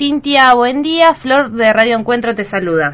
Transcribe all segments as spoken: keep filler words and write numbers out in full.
Cintia, buen día. Flor de Radio Encuentro te saluda.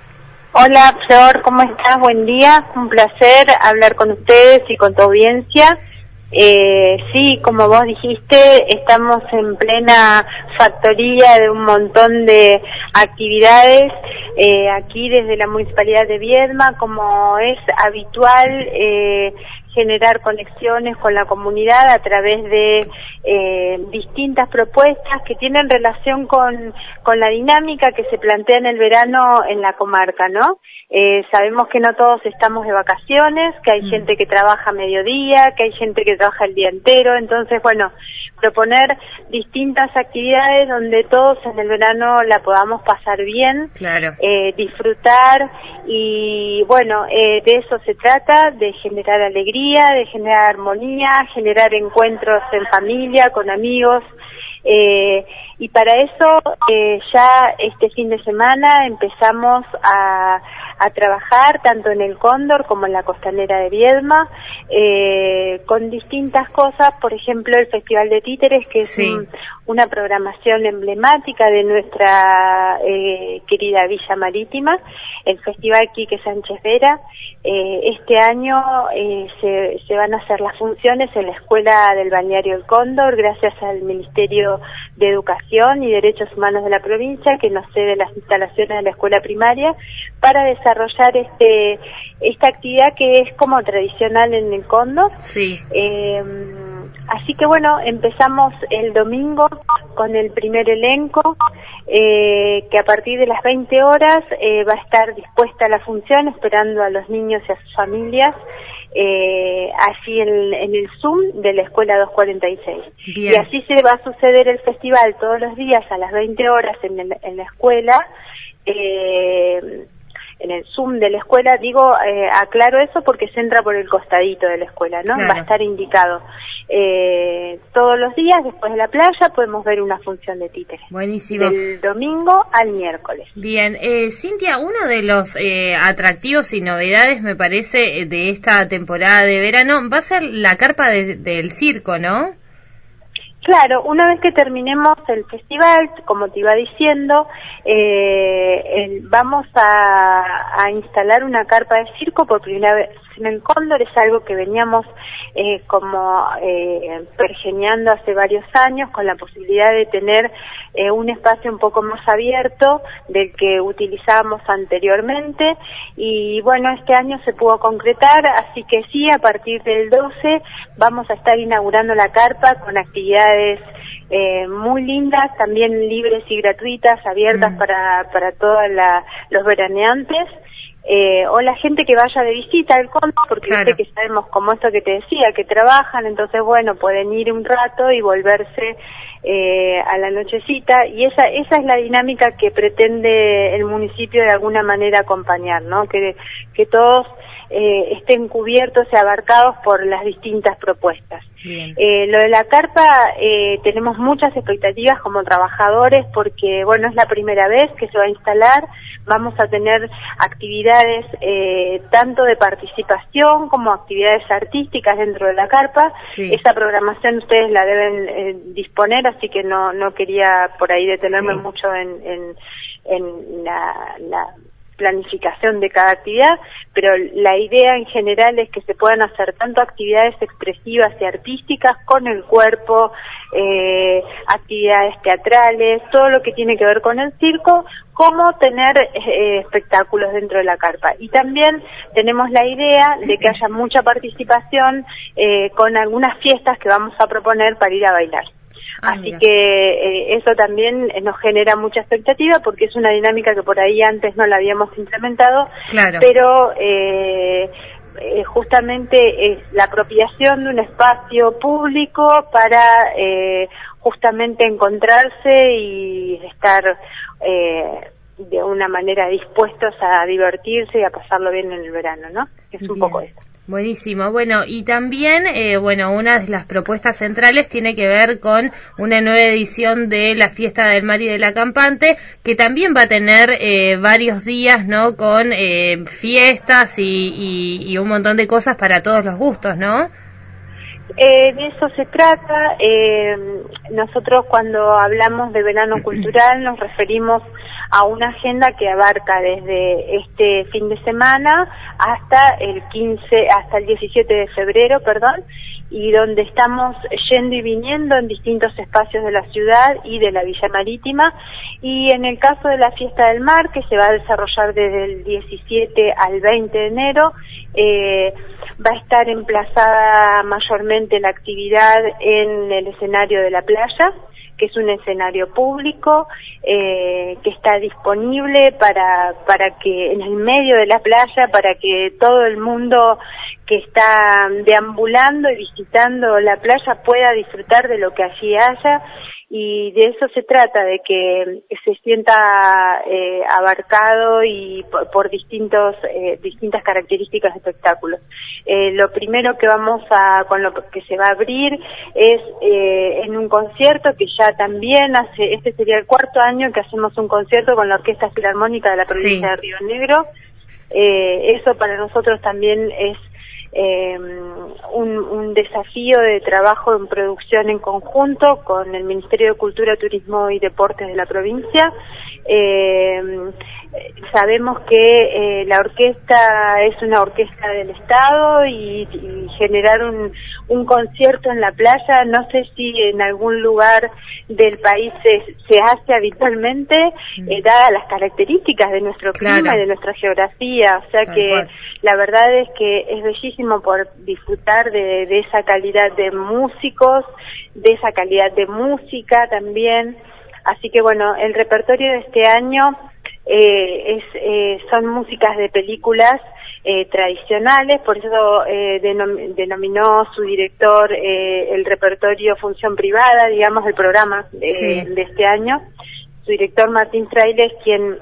Hola Flor, ¿cómo estás? Buen día, un placer hablar con ustedes y con tu audiencia. Eh, sí, como vos dijiste, estamos en plena factoría de un montón de actividades eh, aquí desde la Municipalidad de Viedma, como es habitual eh, generar conexiones con la comunidad a través de eh, distintas propuestas que tienen relación con, con la dinámica que se plantea en el verano en la comarca, ¿no? Eh, sabemos que no todos estamos de vacaciones, que hay mm. gente que trabaja a mediodía, que hay gente que trabaja el día entero, entonces, bueno, proponer distintas actividades donde todos en el verano la podamos pasar bien, claro. eh, disfrutar y, bueno, eh, de eso se trata, de generar alegría, de generar armonía, generar encuentros en familia, con amigos, eh, y para eso eh, ya este fin de semana empezamos a, a trabajar tanto en el Cóndor como en la Costanera de Viedma, eh, con distintas cosas, por ejemplo el Festival de Títeres, que es sí. un, una programación emblemática de nuestra eh, querida Villa Marítima, el Festival Quique Sánchez Vera. Eh, este año eh, se, se van a hacer las funciones en la Escuela del Balneario El Cóndor, gracias al Ministerio de Educación y Derechos Humanos de la provincia, que nos cede las instalaciones de la escuela primaria, para desarrollar este esta actividad que es como tradicional en el Cóndor. Sí. Eh, así que bueno, empezamos el domingo con el primer elenco, eh, que a partir de las veinte horas eh, va a estar dispuesta la función, esperando a los niños y a sus familias, eh, allí en, en el Zoom de la Escuela doscientos cuarenta y seis. Bien. Y así se va a suceder el festival todos los días a las veinte horas en, el, en la escuela, eh, en el Zoom de la escuela. Digo, eh, aclaro eso porque se entra por el costadito de la escuela, ¿no? Claro. Va a estar indicado. Eh, todos los días después de la playa podemos ver una función de títeres. Buenísimo. Del domingo al miércoles. Bien, eh, Cintia, uno de los eh, atractivos y novedades, me parece, de esta temporada de verano va a ser la carpa de, del circo, ¿no? Claro, una vez que terminemos el festival, como te iba diciendo, eh, el, vamos a, a instalar una carpa de circo por primera vez en el Cóndor. Es algo que veníamos eh, como eh, pergeñando hace varios años, con la posibilidad de tener eh, un espacio un poco más abierto del que utilizábamos anteriormente, y bueno, este año se pudo concretar, así que sí, a partir del doce vamos a estar inaugurando la carpa con actividades Eh, muy lindas, también libres y gratuitas, abiertas mm. para para todos los veraneantes, eh, o la gente que vaya de visita al Cóndor, porque claro. Viste que sabemos, como esto que te decía, que trabajan, entonces bueno, pueden ir un rato y volverse eh, a la nochecita, y esa esa es la dinámica que pretende el municipio de alguna manera acompañar, ¿no? Que, que todos eh, estén cubiertos y abarcados por las distintas propuestas. Eh, lo de la carpa, eh, tenemos muchas expectativas como trabajadores, porque bueno, es la primera vez que se va a instalar. Vamos a tener actividades eh, tanto de participación como actividades artísticas dentro de la carpa. Sí. Esa programación ustedes la deben eh, disponer, así que no no quería por ahí detenerme sí. mucho en, en, en la, la planificación de cada actividad, pero la idea en general es que se puedan hacer tanto actividades expresivas y artísticas con el cuerpo, eh, actividades teatrales, todo lo que tiene que ver con el circo, como tener eh, espectáculos dentro de la carpa. Y también tenemos la idea de que haya mucha participación eh, con algunas fiestas que vamos a proponer para ir a bailar. Ah, Así mira. que eh, eso también nos genera mucha expectativa, porque es una dinámica que por ahí antes no la habíamos implementado, claro. pero eh, eh, justamente es la apropiación de un espacio público para eh, justamente encontrarse y estar eh, de una manera dispuestos a divertirse y a pasarlo bien en el verano, ¿no? Es un bien. poco esto. Buenísimo. Bueno, y también, eh, bueno, una de las propuestas centrales tiene que ver con una nueva edición de la Fiesta del Mar y de la Campante, que también va a tener eh, varios días, ¿no?, con eh, fiestas y, y, y un montón de cosas para todos los gustos, ¿no? Eh, de eso se trata. Eh, nosotros cuando hablamos de verano cultural nos referimos a una agenda que abarca desde este fin de semana hasta el quince, hasta el diecisiete de febrero, perdón, y donde estamos yendo y viniendo en distintos espacios de la ciudad y de la Villa Marítima. Y en el caso de la Fiesta del Mar, que se va a desarrollar desde el diecisiete al veinte de enero, eh, va a estar emplazada mayormente la actividad en el escenario de la playa, que es un escenario público, eh, que está disponible para, para que en el medio de la playa, para que todo el mundo que está deambulando y visitando la playa pueda disfrutar de lo que allí haya, y de eso se trata, de que se sienta eh, abarcado y por, por distintos eh, distintas características de espectáculos. Eh, lo primero que vamos a, con lo que se va a abrir es eh, en un concierto que ya también hace, este sería el cuarto año que hacemos un concierto con la Orquesta Filarmónica de la provincia sí. de Río Negro. Eh, eso para nosotros también es Eh, un, un desafío de trabajo en producción en conjunto con el Ministerio de Cultura, Turismo y Deportes de la provincia. Eh, sabemos que eh, la orquesta es una orquesta del Estado y, y generar un, un concierto en la playa, no sé si en algún lugar del país se, se hace habitualmente, eh, dadas las características de nuestro clima claro. y de nuestra geografía, o sea Tal que cual. La verdad es que es bellísimo por disfrutar de, de esa calidad de músicos, de esa calidad de música también. Así que bueno, el repertorio de este año eh, es, eh, son músicas de películas eh, tradicionales, por eso eh, denom denominó su director eh, el repertorio Función Privada, digamos, el programa de, sí. de este año. Su director Martín Fraile es quien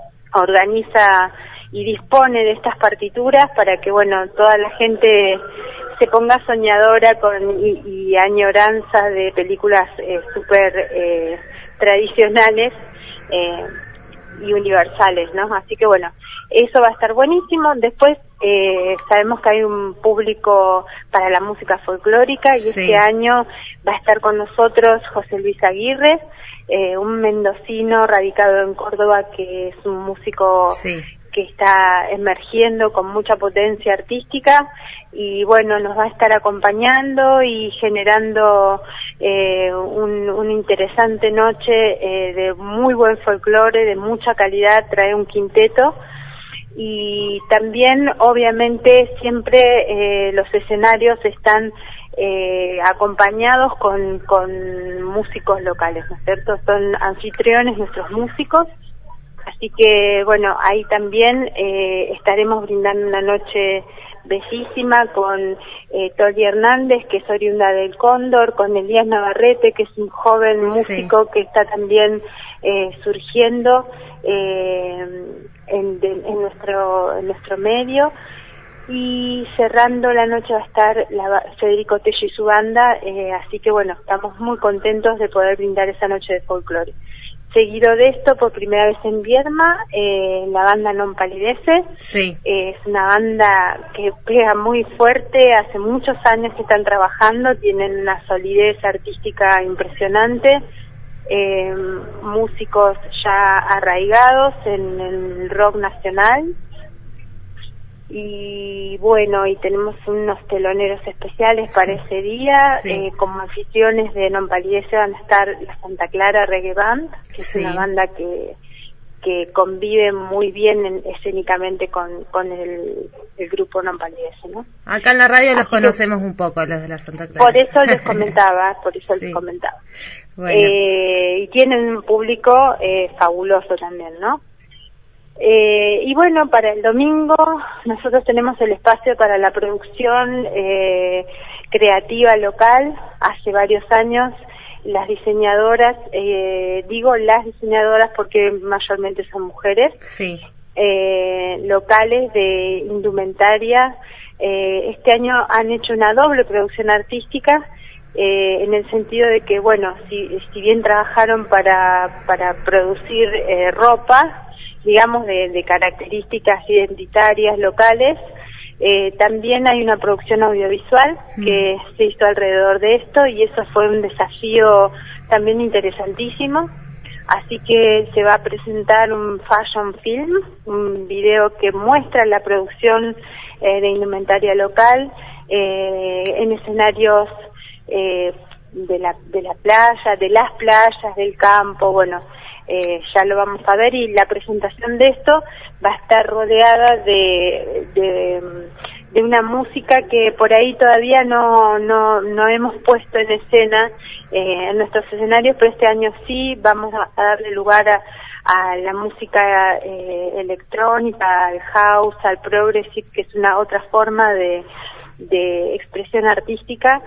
organiza y dispone de estas partituras para que, bueno, toda la gente se ponga soñadora con y, y añoranza de películas eh, súper eh, tradicionales eh, y universales, ¿no? Así que, bueno, eso va a estar buenísimo. Después eh, sabemos que hay un público para la música folclórica y sí. este año va a estar con nosotros José Luis Aguirre, eh, un mendocino radicado en Córdoba que es un músico sí. que está emergiendo con mucha potencia artística y bueno, nos va a estar acompañando y generando eh, un, una interesante noche eh, de muy buen folclore, de mucha calidad, trae un quinteto y también obviamente siempre eh, los escenarios están eh, acompañados con, con músicos locales, ¿no es cierto? Son anfitriones nuestros músicos. Así que, bueno, ahí también eh, estaremos brindando una noche bellísima con eh, Tori Hernández, que es oriunda del Cóndor, con Elías Navarrete, que es un joven músico sí. que está también eh, surgiendo eh, en, de, en, nuestro, en nuestro medio. Y cerrando la noche va a estar la, Federico Tello y su banda, eh, así que, bueno, estamos muy contentos de poder brindar esa noche de folclore. Seguido de esto, por primera vez en Viedma, eh, la banda Non Palidece. Sí. Eh, es una banda que pega muy fuerte, hace muchos años que están trabajando, tienen una solidez artística impresionante, eh, músicos ya arraigados en el rock nacional. Y bueno, y tenemos unos teloneros especiales para ese día, sí. eh, como anfitriones de Non Palidece van a estar la Santa Clara Reggae Band, que sí. es una banda que que convive muy bien en, escénicamente con, con el, el grupo Non Palidece, ¿no? Acá en la radio Así los conocemos que, un poco, los de la Santa Clara. Por eso les comentaba, por eso sí. les comentaba. Bueno. Eh, y tienen un público eh, fabuloso también, ¿no? Eh, y bueno, para el domingo nosotros tenemos el espacio para la producción eh, creativa local. Hace varios años las diseñadoras, eh, digo las diseñadoras porque mayormente son mujeres, sí. eh, locales de indumentaria, eh, este año han hecho una doble producción artística, eh, en el sentido de que, bueno, si, si bien trabajaron para, para producir eh, ropa, digamos, de, de características identitarias locales, Eh, también hay una producción audiovisual que mm. se hizo alrededor de esto y eso fue un desafío también interesantísimo. Así que se va a presentar un fashion film, un video que muestra la producción eh, de indumentaria local eh, en escenarios eh, de la de la playa, de las playas, del campo, bueno, eh, ya lo vamos a ver, y la presentación de esto va a estar rodeada de, de, de una música que por ahí todavía no, no, no hemos puesto en escena eh, en nuestros escenarios, pero este año sí vamos a, a darle lugar a, a la música eh, electrónica, al house, al progressive, que es una otra forma de, de expresión artística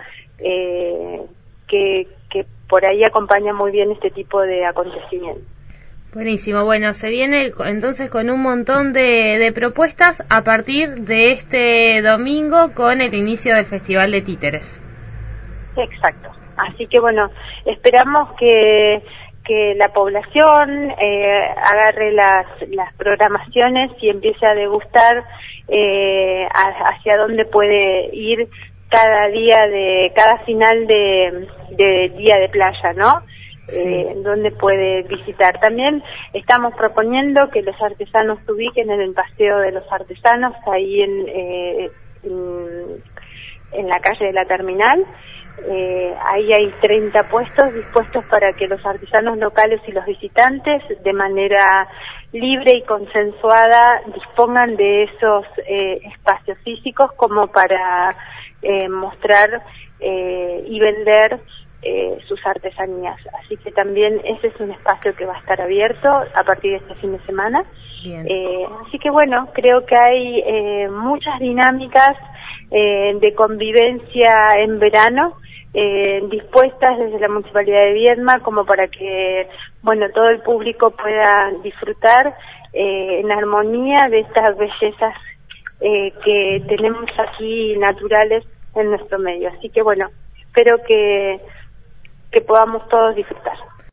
eh, que, que por ahí acompaña muy bien este tipo de acontecimientos. Buenísimo, bueno, se viene entonces con un montón de, de propuestas a partir de este domingo con el inicio del Festival de Títeres. Exacto, así que bueno, esperamos que, que la población eh, agarre las, las programaciones y empiece a degustar eh, hacia dónde puede ir cada día de, cada final de, de día de playa, ¿no? Sí. Eh, donde puede visitar. También estamos proponiendo que los artesanos se ubiquen en el Paseo de los Artesanos, ahí en, eh, en, en la calle de la Terminal. Eh, ahí hay treinta puestos dispuestos para que los artesanos locales y los visitantes, de manera libre y consensuada, dispongan de esos eh, espacios físicos como para eh, mostrar eh, y vender Eh, sus artesanías. Así que también ese es un espacio que va a estar abierto a partir de este fin de semana. Eh, así que bueno, creo que hay eh, muchas dinámicas eh, de convivencia en verano eh, dispuestas desde la Municipalidad de Viedma como para que, bueno, todo el público pueda disfrutar eh, en armonía de estas bellezas eh, que tenemos aquí naturales en nuestro medio. Así que bueno, espero que que podamos todos disfrutar.